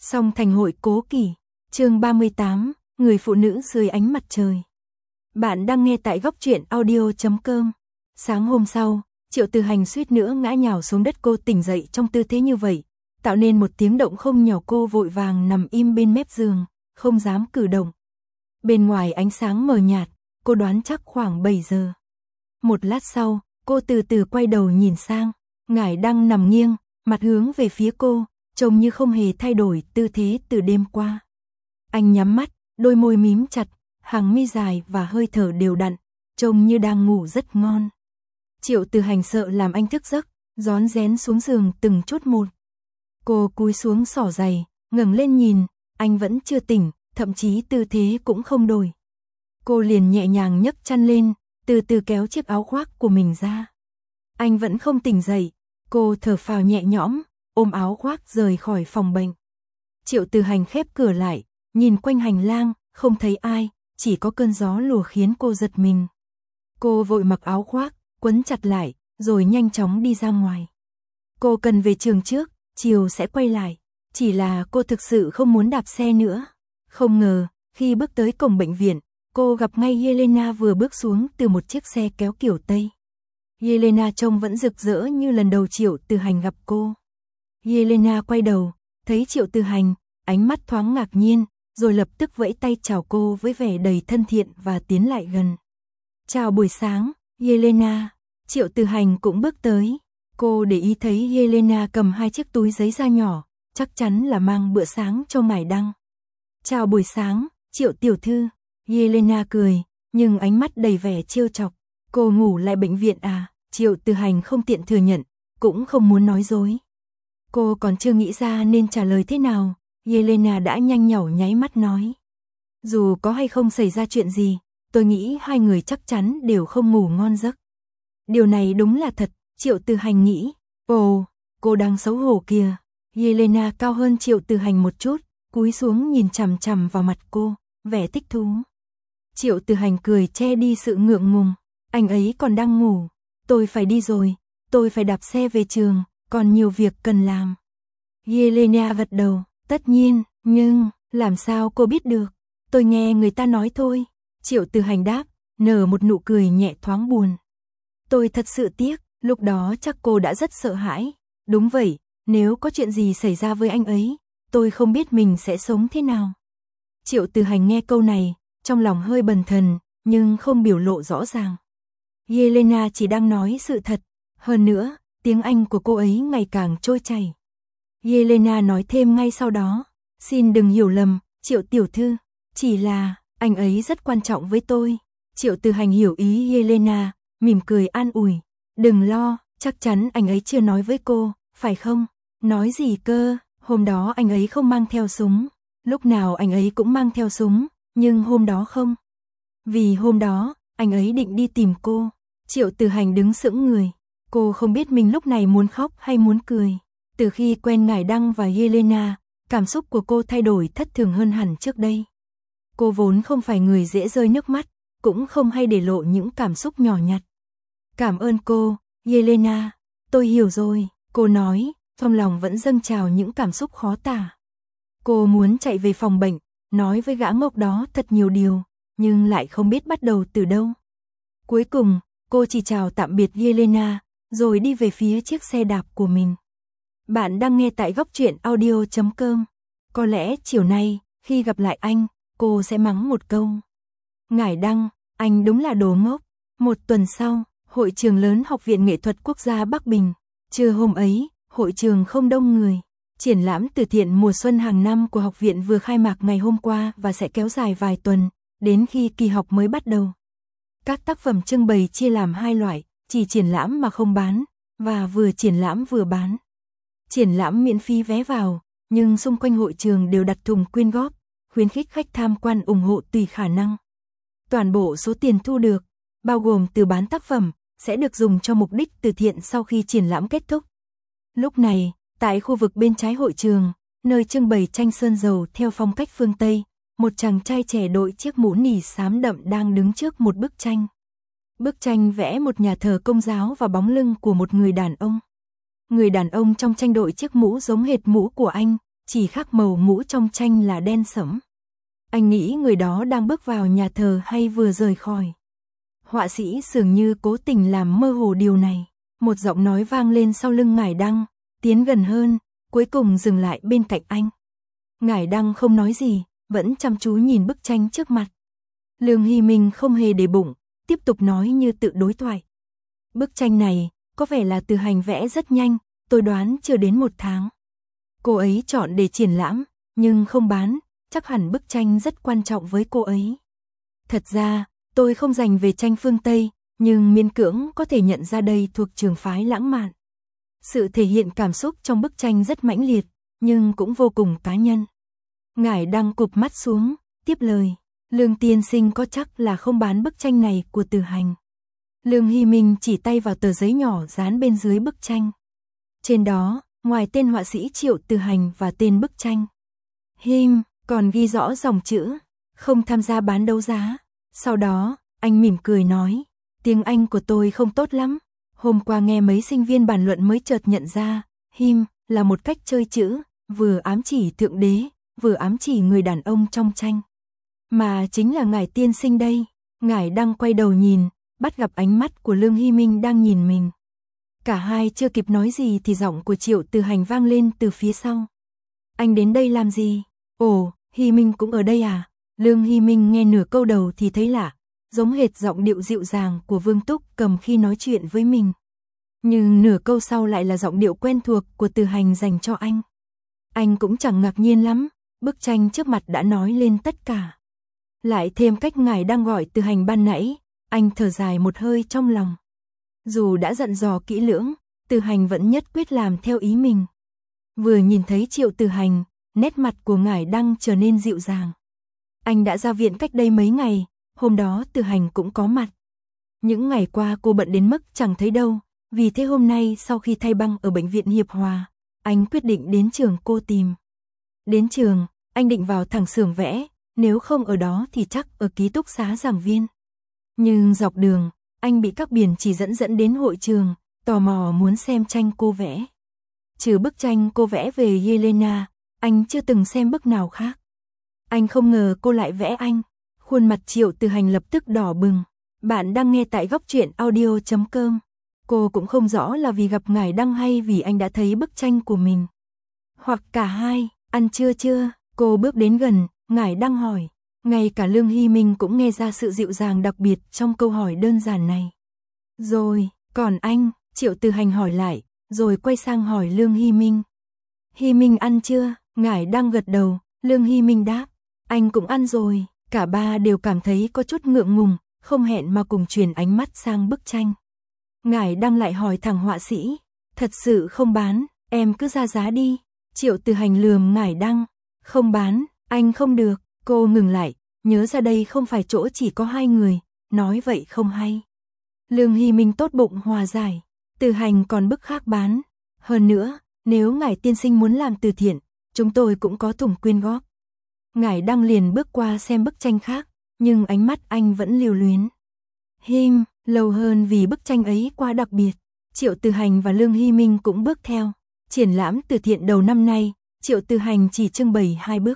Song thành hội cố kỷ, chương 38, người phụ nữ dưới ánh mặt trời. Bạn đang nghe tại góc truyện audio.com. Sáng hôm sau, Triệu Từ Hành suýt nữa ngã nhào xuống đất. Cô tỉnh dậy trong tư thế như vậy, tạo nên một tiếng động không nhỏ. Cô vội vàng nằm im bên mép giường, không dám cử động. Bên ngoài ánh sáng mờ nhạt, cô đoán chắc khoảng 7 giờ. Một lát sau, cô từ từ quay đầu nhìn sang, Ngải đang nằm nghiêng, mặt hướng về phía cô, trông như không hề thay đổi tư thế từ đêm qua. Anh nhắm mắt, đôi môi mím chặt, hàng mi dài và hơi thở đều đặn, trông như đang ngủ rất ngon. Triệu Từ Hành sợ làm anh thức giấc, rón rén xuống giường từng chút một. Cô cúi xuống xỏ giày, ngẩng lên nhìn, anh vẫn chưa tỉnh, thậm chí tư thế cũng không đổi. Cô liền nhẹ nhàng nhấc chăn lên, từ từ kéo chiếc áo khoác của mình ra. Anh vẫn không tỉnh dậy, cô thở phào nhẹ nhõm, ôm áo khoác rời khỏi phòng bệnh. Triệu Từ Hành khép cửa lại, nhìn quanh hành lang, không thấy ai, chỉ có cơn gió lùa khiến cô giật mình. Cô vội mặc áo khoác, quấn chặt lại, rồi nhanh chóng đi ra ngoài. Cô cần về trường trước, chiều sẽ quay lại, chỉ là cô thực sự không muốn đạp xe nữa. Không ngờ, khi bước tới cổng bệnh viện, cô gặp ngay Yelena vừa bước xuống từ một chiếc xe kéo kiểu Tây. Yelena trông vẫn rực rỡ như lần đầu Triệu Từ Hành gặp cô. Yelena quay đầu, thấy Triệu Từ Hành, ánh mắt thoáng ngạc nhiên, rồi lập tức vẫy tay chào cô với vẻ đầy thân thiện và tiến lại gần. Chào buổi sáng, Yelena. Triệu Từ Hành cũng bước tới. Cô để ý thấy Yelena cầm hai chiếc túi giấy da nhỏ, chắc chắn là mang bữa sáng cho Ngải Đăng. Chào buổi sáng, Triệu tiểu thư. Yelena cười, nhưng ánh mắt đầy vẻ trêu chọc. Cô ngủ lại bệnh viện à? Triệu Từ Hành không tiện thừa nhận, cũng không muốn nói dối. Cô còn chưa nghĩ ra nên trả lời thế nào, Yelena đã nhanh nhảu nháy mắt nói. Dù có hay không xảy ra chuyện gì, tôi nghĩ hai người chắc chắn đều không ngủ ngon giấc. Điều này đúng là thật, Triệu Từ Hành nghĩ. Ồ, cô đang xấu hổ kìa. Yelena cao hơn Triệu Từ Hành một chút, cúi xuống nhìn chằm chằm vào mặt cô, vẻ thích thú. Triệu Từ Hành cười che đi sự ngượng ngùng. Anh ấy còn đang ngủ. Tôi phải đi rồi, tôi phải đạp xe về trường, còn nhiều việc cần làm. Yelena gật đầu, tất nhiên, nhưng, làm sao cô biết được? Tôi nghe người ta nói thôi. Triệu Từ Hành đáp, nở một nụ cười nhẹ thoáng buồn. Tôi thật sự tiếc, lúc đó chắc cô đã rất sợ hãi. Đúng vậy, nếu có chuyện gì xảy ra với anh ấy, tôi không biết mình sẽ sống thế nào. Triệu Từ Hành nghe câu này, trong lòng hơi bần thần, nhưng không biểu lộ rõ ràng. Yelena chỉ đang nói sự thật, hơn nữa, tiếng Anh của cô ấy ngày càng trôi chảy. Yelena nói thêm ngay sau đó, xin đừng hiểu lầm, Triệu tiểu thư, chỉ là, anh ấy rất quan trọng với tôi. Triệu Từ Hành hiểu ý Yelena, mỉm cười an ủi, đừng lo, chắc chắn anh ấy chưa nói với cô, phải không? Nói gì cơ, hôm đó anh ấy không mang theo súng, lúc nào anh ấy cũng mang theo súng, nhưng hôm đó không. Vì hôm đó, anh ấy định đi tìm cô. Triệu Từ Hành đứng sững người, cô không biết mình lúc này muốn khóc hay muốn cười. Từ khi quen Ngải Đăng và Yelena, cảm xúc của cô thay đổi thất thường hơn hẳn trước đây. Cô vốn không phải người dễ rơi nước mắt, cũng không hay để lộ những cảm xúc nhỏ nhặt. Cảm ơn cô, Yelena, tôi hiểu rồi, cô nói, trong lòng vẫn dâng trào những cảm xúc khó tả. Cô muốn chạy về phòng bệnh, nói với gã ngốc đó thật nhiều điều, nhưng lại không biết bắt đầu từ đâu. Cuối cùng, cô chỉ chào tạm biệt Yelena, rồi đi về phía chiếc xe đạp của mình. Bạn đang nghe tại góc truyện audio.com. Có lẽ chiều nay, khi gặp lại anh, cô sẽ mắng một câu. Ngải Đăng, anh đúng là đồ ngốc. Một tuần sau, hội trường lớn Học viện Nghệ thuật Quốc gia Bắc Bình. Trưa hôm ấy, hội trường không đông người. Triển lãm từ thiện mùa xuân hàng năm của học viện vừa khai mạc ngày hôm qua và sẽ kéo dài vài tuần, đến khi kỳ học mới bắt đầu. Các tác phẩm trưng bày chia làm hai loại, chỉ triển lãm mà không bán, và vừa triển lãm vừa bán. Triển lãm miễn phí vé vào, nhưng xung quanh hội trường đều đặt thùng quyên góp, khuyến khích khách tham quan ủng hộ tùy khả năng. Toàn bộ số tiền thu được, bao gồm từ bán tác phẩm, sẽ được dùng cho mục đích từ thiện sau khi triển lãm kết thúc. Lúc này, tại khu vực bên trái hội trường, nơi trưng bày tranh sơn dầu theo phong cách phương Tây, một chàng trai trẻ đội chiếc mũ nỉ xám đậm đang đứng trước một bức tranh. Bức tranh vẽ một nhà thờ Công giáo và bóng lưng của một người đàn ông. Người đàn ông trong tranh đội chiếc mũ giống hệt mũ của anh, chỉ khác màu mũ trong tranh là đen sẫm. Anh nghĩ người đó đang bước vào nhà thờ hay vừa rời khỏi. Họa sĩ dường như cố tình làm mơ hồ điều này. Một giọng nói vang lên sau lưng Ngải Đăng, tiến gần hơn, cuối cùng dừng lại bên cạnh anh. Ngải Đăng không nói gì, vẫn chăm chú nhìn bức tranh trước mặt. Lương Hy Minh không hề để bụng, tiếp tục nói như tự đối thoại. Bức tranh này, có vẻ là Từ Hành vẽ rất nhanh, tôi đoán chưa đến 1 tháng. Cô ấy chọn để triển lãm, nhưng không bán, chắc hẳn bức tranh rất quan trọng với cô ấy. Thật ra, tôi không dành về tranh phương Tây, nhưng miễn cưỡng có thể nhận ra đây thuộc trường phái lãng mạn. Sự thể hiện cảm xúc trong bức tranh rất mãnh liệt, nhưng cũng vô cùng cá nhân. Ngải Đăng cụp mắt xuống, tiếp lời. Lương tiên sinh có chắc là không bán bức tranh này của Từ Hành. Lương Hy Minh chỉ tay vào tờ giấy nhỏ dán bên dưới bức tranh. Trên đó, ngoài tên họa sĩ Triệu Từ Hành và tên bức tranh, còn ghi rõ dòng chữ, không tham gia bán đấu giá. Sau đó, anh mỉm cười nói, tiếng Anh của tôi không tốt lắm. Hôm qua nghe mấy sinh viên bàn luận mới chợt nhận ra, là một cách chơi chữ, vừa ám chỉ Thượng Đế, vừa ám chỉ người đàn ông trong tranh. Mà chính là Ngải tiên sinh đây. Ngải Đăng quay đầu nhìn, bắt gặp ánh mắt của Lương Hy Minh đang nhìn mình. Cả hai chưa kịp nói gì thì giọng của Triệu Từ Hành vang lên từ phía sau. Anh đến đây làm gì? Ồ, Hy Minh cũng ở đây à? Lương Hy Minh nghe nửa câu đầu thì thấy lạ, giống hệt giọng điệu dịu dàng của Vương Túc Cầm khi nói chuyện với mình. Nhưng nửa câu sau lại là giọng điệu quen thuộc của Từ Hành dành cho anh. Anh cũng chẳng ngạc nhiên lắm, bức tranh trước mặt đã nói lên tất cả. Lại thêm cách Ngải đang gọi Từ Hành ban nãy, anh thở dài một hơi trong lòng. Dù đã dặn dò kỹ lưỡng, Từ Hành vẫn nhất quyết làm theo ý mình. Vừa nhìn thấy Triệu Từ Hành, nét mặt của Ngải Đăng trở nên dịu dàng. Anh đã ra viện cách đây mấy ngày, hôm đó Từ Hành cũng có mặt. Những ngày qua cô bận đến mức chẳng thấy đâu, vì thế hôm nay sau khi thay băng ở bệnh viện Hiệp Hòa, anh quyết định đến trường cô tìm. Đến trường, anh định vào thẳng xưởng vẽ, nếu không ở đó thì chắc ở ký túc xá giảng viên. Nhưng dọc đường, anh bị các biển chỉ dẫn đến hội trường, tò mò muốn xem tranh cô vẽ. Trừ bức tranh cô vẽ về Yelena, anh chưa từng xem bức nào khác. Anh không ngờ cô lại vẽ anh. Khuôn mặt Triệu Từ Hành lập tức đỏ bừng. Bạn đang nghe tại góc truyện audio.com. Cô cũng không rõ là vì gặp Ngải Đăng hay vì anh đã thấy bức tranh của mình. Hoặc cả hai. Ăn trưa chưa? Cô bước đến gần, Ngải Đăng hỏi. Ngay cả Lương Hy Minh cũng nghe ra sự dịu dàng đặc biệt trong câu hỏi đơn giản này. Rồi, còn anh? Triệu Từ Hành hỏi lại, rồi quay sang hỏi Lương Hy Minh. Hy Minh ăn chưa? Ngải Đăng gật đầu, Lương Hy Minh đáp. Anh cũng ăn rồi. Cả ba đều cảm thấy có chút ngượng ngùng, không hẹn mà cùng chuyển ánh mắt sang bức tranh. Ngải Đăng lại hỏi thẳng họa sĩ. Thật sự không bán, em cứ ra giá đi. Triệu Từ Hành lườm Ngải Đăng. Không bán, anh không được. Cô ngừng lại, nhớ ra đây không phải chỗ chỉ có hai người, nói vậy không hay. Lương Hy Minh tốt bụng hòa giải. Từ Hành còn bức khác bán. Hơn nữa, nếu Ngải tiên sinh muốn làm từ thiện, chúng tôi cũng có thùng quyên góp. Ngải Đăng liền bước qua xem bức tranh khác, nhưng ánh mắt anh vẫn lưu luyến. Lâu hơn vì bức tranh ấy quá đặc biệt. Triệu Từ Hành và Lương Hy Minh cũng bước theo. Triển lãm từ thiện đầu năm nay, Triệu Từ Hành chỉ trưng bày 2 bức.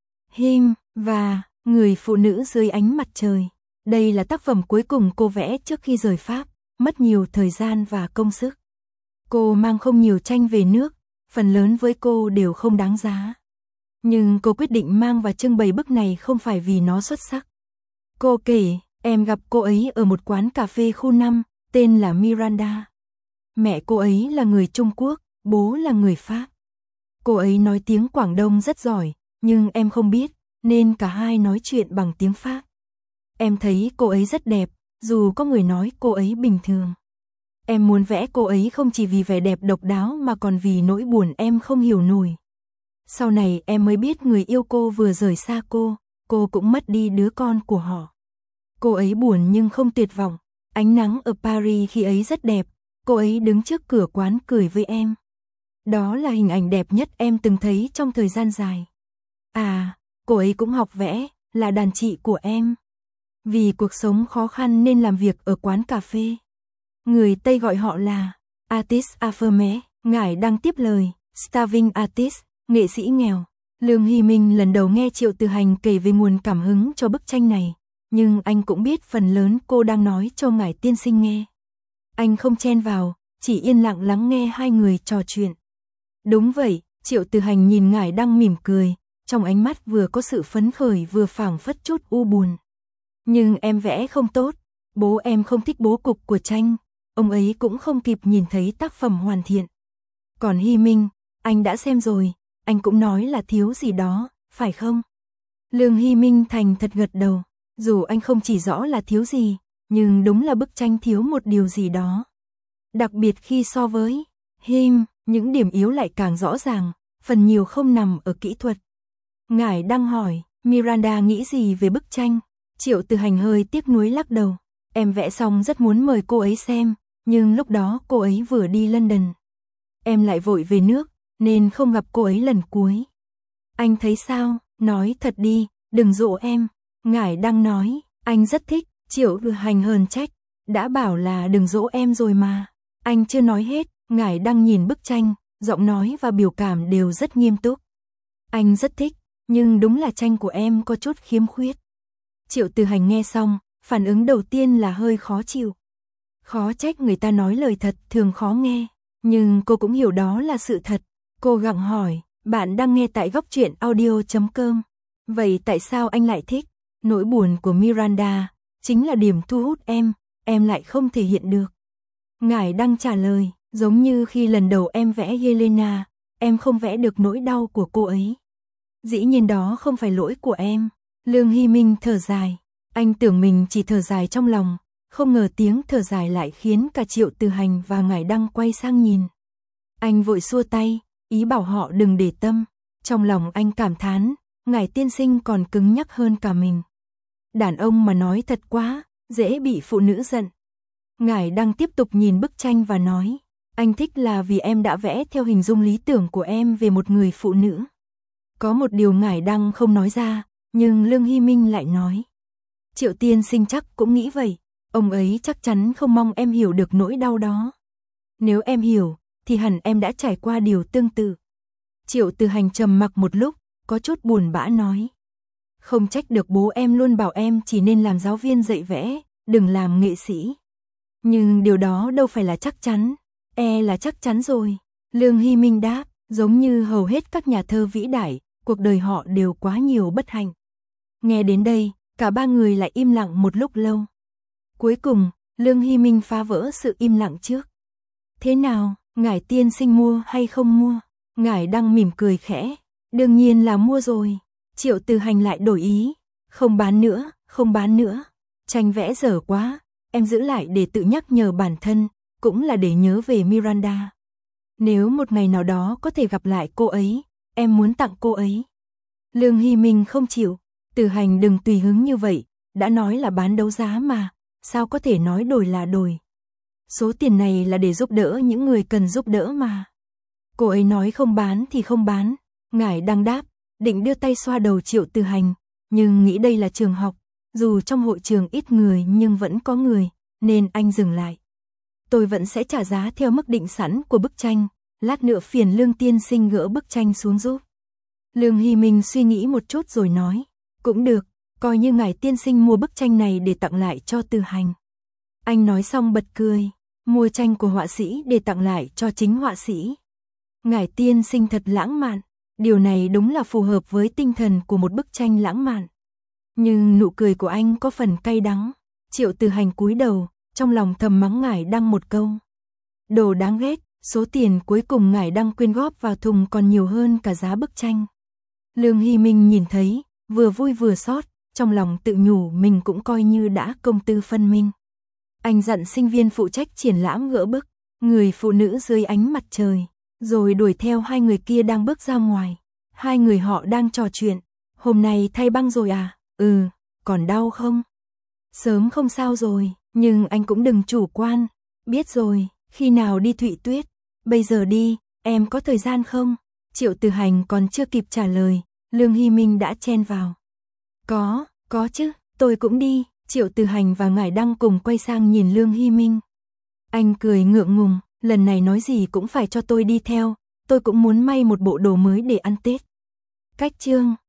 Và Người phụ nữ dưới ánh mặt trời. Đây là tác phẩm cuối cùng cô vẽ trước khi rời Pháp, mất nhiều thời gian và công sức. Cô mang không nhiều tranh về nước, phần lớn với cô đều không đáng giá. Nhưng cô quyết định mang và trưng bày bức này không phải vì nó xuất sắc. Cô kể, em gặp cô ấy ở một quán cà phê khu 5, tên là Miranda. Mẹ cô ấy là người Trung Quốc, bố là người Pháp. Cô ấy nói tiếng Quảng Đông rất giỏi, nhưng em không biết, nên cả hai nói chuyện bằng tiếng Pháp. Em thấy cô ấy rất đẹp, dù có người nói cô ấy bình thường. Em muốn vẽ cô ấy không chỉ vì vẻ đẹp độc đáo mà còn vì nỗi buồn em không hiểu nổi. Sau này em mới biết người yêu cô vừa rời xa cô cũng mất đi đứa con của họ. Cô ấy buồn nhưng không tuyệt vọng. Ánh nắng ở Paris khi ấy rất đẹp, cô ấy đứng trước cửa quán cười với em. Đó là hình ảnh đẹp nhất em từng thấy trong thời gian dài. À, cô ấy cũng học vẽ, là đàn chị của em. Vì cuộc sống khó khăn nên làm việc ở quán cà phê. Người Tây gọi họ là artist affirmé. Ngải Đăng tiếp lời, starving artist. nghệ sĩ nghèo. Lương Hy Minh lần đầu nghe Triệu Từ Hành kể về nguồn cảm hứng cho bức tranh này, nhưng anh cũng biết phần lớn cô đang nói cho ngài tiên sinh nghe. Anh không chen vào, chỉ yên lặng lắng nghe hai người trò chuyện. Đúng vậy, Triệu Từ Hành nhìn ngài đang mỉm cười, trong ánh mắt vừa có sự phấn khởi vừa phảng phất chút u buồn. Nhưng em vẽ không tốt, bố em không thích bố cục của tranh, ông ấy cũng không kịp nhìn thấy tác phẩm hoàn thiện. Còn Hy Minh, anh đã xem rồi, anh cũng nói là thiếu gì đó, phải không? Lương Hy Minh thành thật gật đầu, dù anh không chỉ rõ là thiếu gì, nhưng đúng là bức tranh thiếu một điều gì đó. Đặc biệt khi so với Him, những điểm yếu lại càng rõ ràng, phần nhiều không nằm ở kỹ thuật. Ngài đang hỏi, Miranda nghĩ gì về bức tranh? Triệu Từ Hành hơi tiếc nuối lắc đầu. Em vẽ xong rất muốn mời cô ấy xem, nhưng lúc đó cô ấy vừa đi London. Em lại vội về nước, nên không gặp cô ấy lần cuối. Anh thấy sao? Nói thật đi, đừng dỗ em. Ngài đang nói, anh rất thích. Triệu Từ Hành hờn trách. Đã bảo là đừng dỗ em rồi mà. Anh chưa nói hết, ngài đang nhìn bức tranh, giọng nói và biểu cảm đều rất nghiêm túc. Anh rất thích, nhưng đúng là tranh của em có chút khiếm khuyết. Triệu Từ Hành nghe xong, phản ứng đầu tiên là hơi khó chịu. Khó trách người ta nói lời thật thường khó nghe, nhưng cô cũng hiểu đó là sự thật. Cô gặng hỏi, bạn đang nghe tại góc truyện audio.com. Vậy tại sao anh lại thích? Nỗi buồn của Miranda chính là điểm thu hút em lại không thể hiện được. Ngài đang trả lời, giống như khi lần đầu em vẽ Helena, em không vẽ được nỗi đau của cô ấy. Dĩ nhiên đó không phải lỗi của em. Lương Hy Minh thở dài, anh tưởng mình chỉ thở dài trong lòng, không ngờ tiếng thở dài lại khiến cả Triệu Từ Hành và ngài đang quay sang nhìn. Anh vội xua tay, ý bảo họ đừng để tâm. Trong lòng anh cảm thán, ngài tiên sinh còn cứng nhắc hơn cả mình. Đàn ông mà nói thật quá, dễ bị phụ nữ giận. Ngài đang tiếp tục nhìn bức tranh và nói, anh thích là vì em đã vẽ theo hình dung lý tưởng của em về một người phụ nữ. Có một điều ngài đang không nói ra, nhưng Lương Hy Minh lại nói. Triệu tiên sinh chắc cũng nghĩ vậy, ông ấy chắc chắn không mong em hiểu được nỗi đau đó. Nếu em hiểu, thì hẳn em đã trải qua điều tương tự. Triệu Từ Hành trầm mặc một lúc, có chút buồn bã nói. Không trách được bố em luôn bảo em chỉ nên làm giáo viên dạy vẽ, đừng làm nghệ sĩ. Nhưng điều đó đâu phải là chắc chắn, là chắc chắn rồi. Lương Hy Minh đáp, giống như hầu hết các nhà thơ vĩ đại, cuộc đời họ đều quá nhiều bất hạnh. Nghe đến đây, cả ba người lại im lặng một lúc lâu. Cuối cùng, Lương Hy Minh phá vỡ sự im lặng trước. Thế nào, ngài tiên sinh mua hay không mua? Ngài đang mỉm cười khẽ. Đương nhiên là mua rồi. Triệu Từ Hành lại đổi ý. Không bán nữa, không bán nữa. Tranh vẽ dở quá, em giữ lại để tự nhắc nhở bản thân, cũng là để nhớ về Miranda. Nếu một ngày nào đó có thể gặp lại cô ấy, em muốn tặng cô ấy. Lương Hy Minh không chịu. Từ Hành đừng tùy hứng như vậy, đã nói là bán đấu giá mà, sao có thể nói đổi là đổi. Số tiền này là để giúp đỡ những người cần giúp đỡ mà. Cô ấy nói không bán thì không bán. Ngài đang đáp, định đưa tay xoa đầu Triệu Từ Hành, nhưng nghĩ đây là trường học, dù trong hội trường ít người nhưng vẫn có người, nên anh dừng lại. Tôi vẫn sẽ trả giá theo mức định sẵn của bức tranh, lát nữa phiền Lương tiên sinh gỡ bức tranh xuống giúp. Lương Hy Minh suy nghĩ một chút rồi nói, cũng được, coi như ngài tiên sinh mua bức tranh này để tặng lại cho Từ Hành. Anh nói xong bật cười, mua tranh của họa sĩ để tặng lại cho chính họa sĩ. Ngài tiên sinh thật lãng mạn, điều này đúng là phù hợp với tinh thần của một bức tranh lãng mạn. Nhưng nụ cười của anh có phần cay đắng. Triệu Từ Hành cúi đầu, trong lòng thầm mắng ngài đăng một câu. Đồ đáng ghét, số tiền cuối cùng ngài đăng quyên góp vào thùng còn nhiều hơn cả giá bức tranh. Lương Hy Minh nhìn thấy, vừa vui vừa xót, trong lòng tự nhủ mình cũng coi như đã công tư phân minh. Anh dặn sinh viên phụ trách triển lãm gỡ bức, người phụ nữ dưới ánh mặt trời, rồi đuổi theo hai người kia đang bước ra ngoài. Hai người họ đang trò chuyện, hôm nay thay băng rồi à? Còn đau không? Sớm không sao rồi, nhưng anh cũng đừng chủ quan. Biết rồi, khi nào đi Thụy Tuyết? Bây giờ đi, em có thời gian không? Triệu Từ Hành còn chưa kịp trả lời, Lương Hy Minh đã chen vào. Có chứ, tôi cũng đi. Triệu Từ Hành và ngài đăng cùng quay sang nhìn Lương Hy Minh. Anh cười ngượng ngùng, lần này nói gì cũng phải cho tôi đi theo, tôi cũng muốn may một bộ đồ mới để ăn Tết. Cách chương